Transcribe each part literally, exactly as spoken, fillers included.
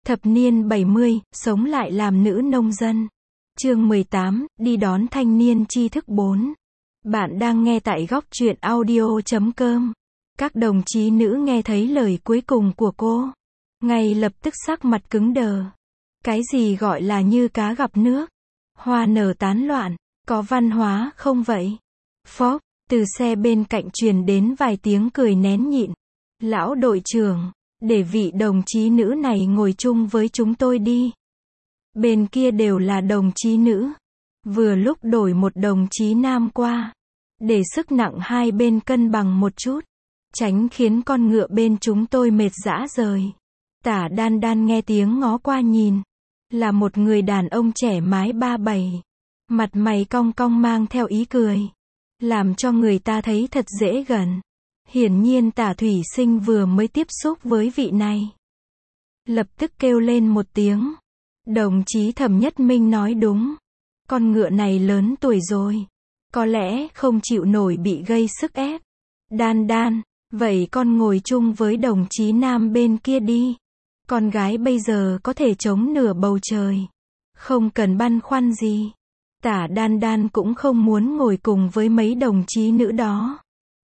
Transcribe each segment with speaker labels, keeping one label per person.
Speaker 1: Thập niên bảy mươi, sống lại làm nữ nông dân. Chương mười tám, đi đón thanh niên tri thức bốn. Bạn đang nghe tại góc truyện audio chấm com. Các đồng chí nữ nghe thấy lời cuối cùng của cô, ngay lập tức sắc mặt cứng đờ. Cái gì gọi là như cá gặp nước, hoa nở tán loạn, có văn hóa không vậy? Phốc, từ xe bên cạnh truyền đến vài tiếng cười nén nhịn. Lão đội trưởng, để vị đồng chí nữ này ngồi chung với chúng tôi đi. Bên kia đều là đồng chí nữ. Vừa lúc đổi một đồng chí nam qua, để sức nặng hai bên cân bằng một chút, tránh khiến con ngựa bên chúng tôi mệt rã rời. Tả Đan Đan nghe tiếng ngó qua nhìn, là một người đàn ông trẻ mái ba bảy, mặt mày cong cong mang theo ý cười, làm cho người ta thấy thật dễ gần. Hiển nhiên Tả Thủy Sinh vừa mới tiếp xúc với vị này, lập tức kêu lên một tiếng. Đồng chí Thẩm Nhất Minh nói đúng, con ngựa này lớn tuổi rồi, có lẽ không chịu nổi bị gây sức ép. Đan Đan, vậy con ngồi chung với đồng chí nam bên kia đi. Con gái bây giờ có thể chống nửa bầu trời, không cần băn khoăn gì. Tả Đan Đan cũng không muốn ngồi cùng với mấy đồng chí nữ đó.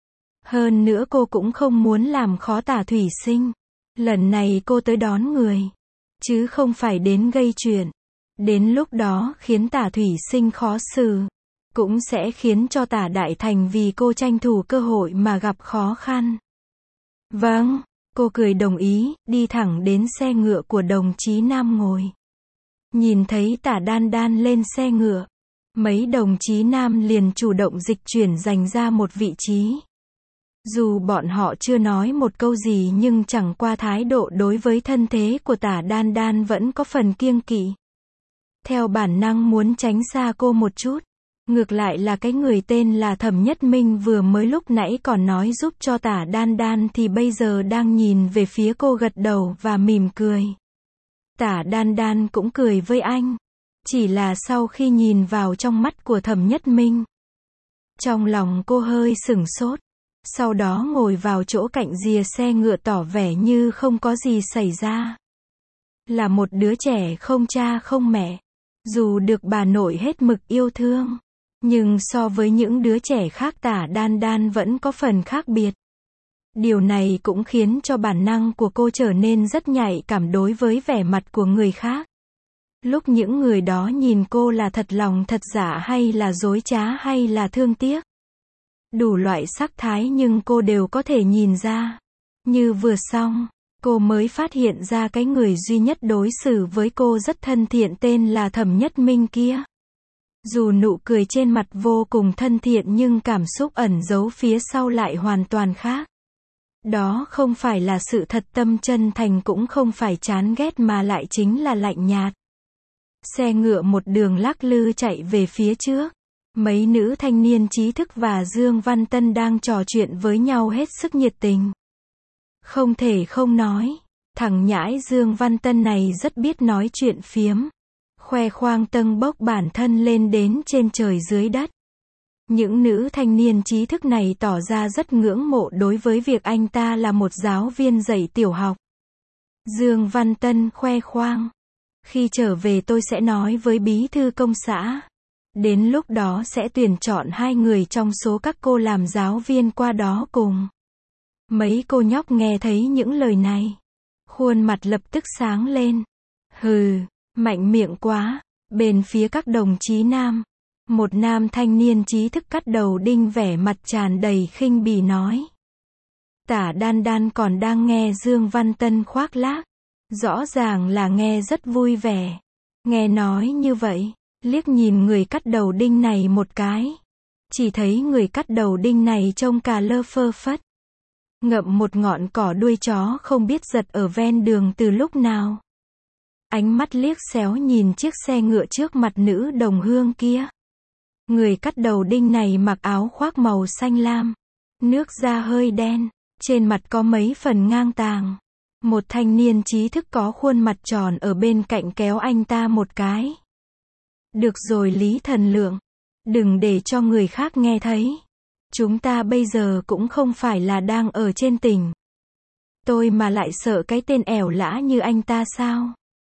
Speaker 1: Hơn nữa cô cũng không muốn làm khó Tả Thủy Sinh. Lần này cô tới đón người, chứ không phải đến gây chuyện. Đến lúc đó khiến Tả Thủy Sinh khó xử, cũng sẽ khiến cho Tả Đại Thành vì cô tranh thủ cơ hội mà gặp khó khăn. Vâng, cô cười đồng ý, đi thẳng đến xe ngựa của đồng chí nam ngồi. Nhìn thấy Tả Đan Đan lên xe ngựa, mấy đồng chí nam liền chủ động dịch chuyển dành ra một vị trí. Dù bọn họ chưa nói một câu gì nhưng chẳng qua thái độ đối với thân thế của Tả Đan Đan vẫn có phần kiêng kỵ. Theo bản năng muốn tránh xa cô một chút. Ngược lại là cái người tên là Thẩm Nhất Minh vừa mới lúc nãy còn nói giúp cho Tả Đan Đan thì bây giờ đang nhìn về phía cô gật đầu và mỉm cười. Tả Đan Đan cũng cười với anh. Chỉ là sau khi nhìn vào trong mắt của Thẩm Nhất Minh, trong lòng cô hơi sửng sốt. Sau đó ngồi vào chỗ cạnh rìa xe ngựa tỏ vẻ như không có gì xảy ra. Là một đứa trẻ không cha không mẹ. Dù được bà nội hết mực yêu thương, nhưng so với những đứa trẻ khác Tả Đan Đan vẫn có phần khác biệt. Điều này cũng khiến cho bản năng của cô trở nên rất nhạy cảm đối với vẻ mặt của người khác. Lúc những người đó nhìn cô là thật lòng thật giả hay là dối trá hay là thương tiếc. Đủ loại sắc thái nhưng cô đều có thể nhìn ra. Như vừa xong, cô mới phát hiện ra cái người duy nhất đối xử với cô rất thân thiện tên là Thẩm Nhất Minh kia. Dù nụ cười trên mặt vô cùng thân thiện nhưng cảm xúc ẩn giấu phía sau lại hoàn toàn khác. Đó không phải là sự thật tâm chân thành cũng không phải chán ghét mà lại chính là lạnh nhạt. Xe ngựa một đường lắc lư chạy về phía trước. Mấy nữ thanh niên trí thức và Dương Văn Tân đang trò chuyện với nhau hết sức nhiệt tình. Không thể không nói, thằng nhãi Dương Văn Tân này rất biết nói chuyện phiếm. Khoe khoang tâng bốc bản thân lên đến trên trời dưới đất. Những nữ thanh niên trí thức này tỏ ra rất ngưỡng mộ đối với việc anh ta là một giáo viên dạy tiểu học. Dương Văn Tân khoe khoang. Khi trở về tôi sẽ nói với bí thư công xã. Đến lúc đó sẽ tuyển chọn hai người trong số các cô làm giáo viên qua đó cùng. Mấy cô nhóc nghe thấy những lời này, khuôn mặt lập tức sáng lên. Hừ, mạnh miệng quá. Bên phía các đồng chí nam, một nam thanh niên trí thức cắt đầu đinh vẻ mặt tràn đầy khinh bỉ nói. Tả Đan Đan còn đang nghe Dương Văn Tân khoác lác, rõ ràng là nghe rất vui vẻ. Nghe nói như vậy, liếc nhìn người cắt đầu đinh này một cái, chỉ thấy người cắt đầu đinh này trông cà lơ phơ phất, ngậm một ngọn cỏ đuôi chó không biết giật ở ven đường từ lúc nào. Ánh mắt liếc xéo nhìn chiếc xe ngựa trước mặt nữ đồng hương kia. Người cắt đầu đinh này mặc áo khoác màu xanh lam, nước da hơi đen, trên mặt có mấy phần ngang tàng. Một thanh niên trí thức có khuôn mặt tròn ở bên cạnh kéo anh ta một cái. Được rồi Lý Thần Lượng, đừng để cho người khác nghe thấy. Chúng ta bây giờ cũng không phải là đang ở trên tỉnh. Tôi mà lại sợ cái tên ẻo lã như anh ta sao?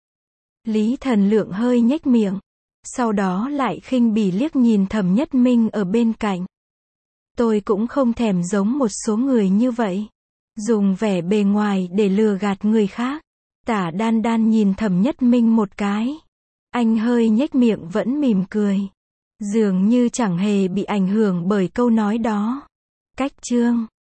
Speaker 1: Lý Thần Lượng hơi nhếch miệng. Sau đó lại khinh bỉ liếc nhìn Thẩm Nhất Minh ở bên cạnh. Tôi cũng không thèm giống một số người như vậy. Dùng vẻ bề ngoài để lừa gạt người khác. Tả Đan Đan nhìn Thẩm Nhất Minh một cái. Anh hơi nhếch miệng vẫn mỉm cười. Dường như chẳng hề bị ảnh hưởng bởi câu nói đó. Cách chương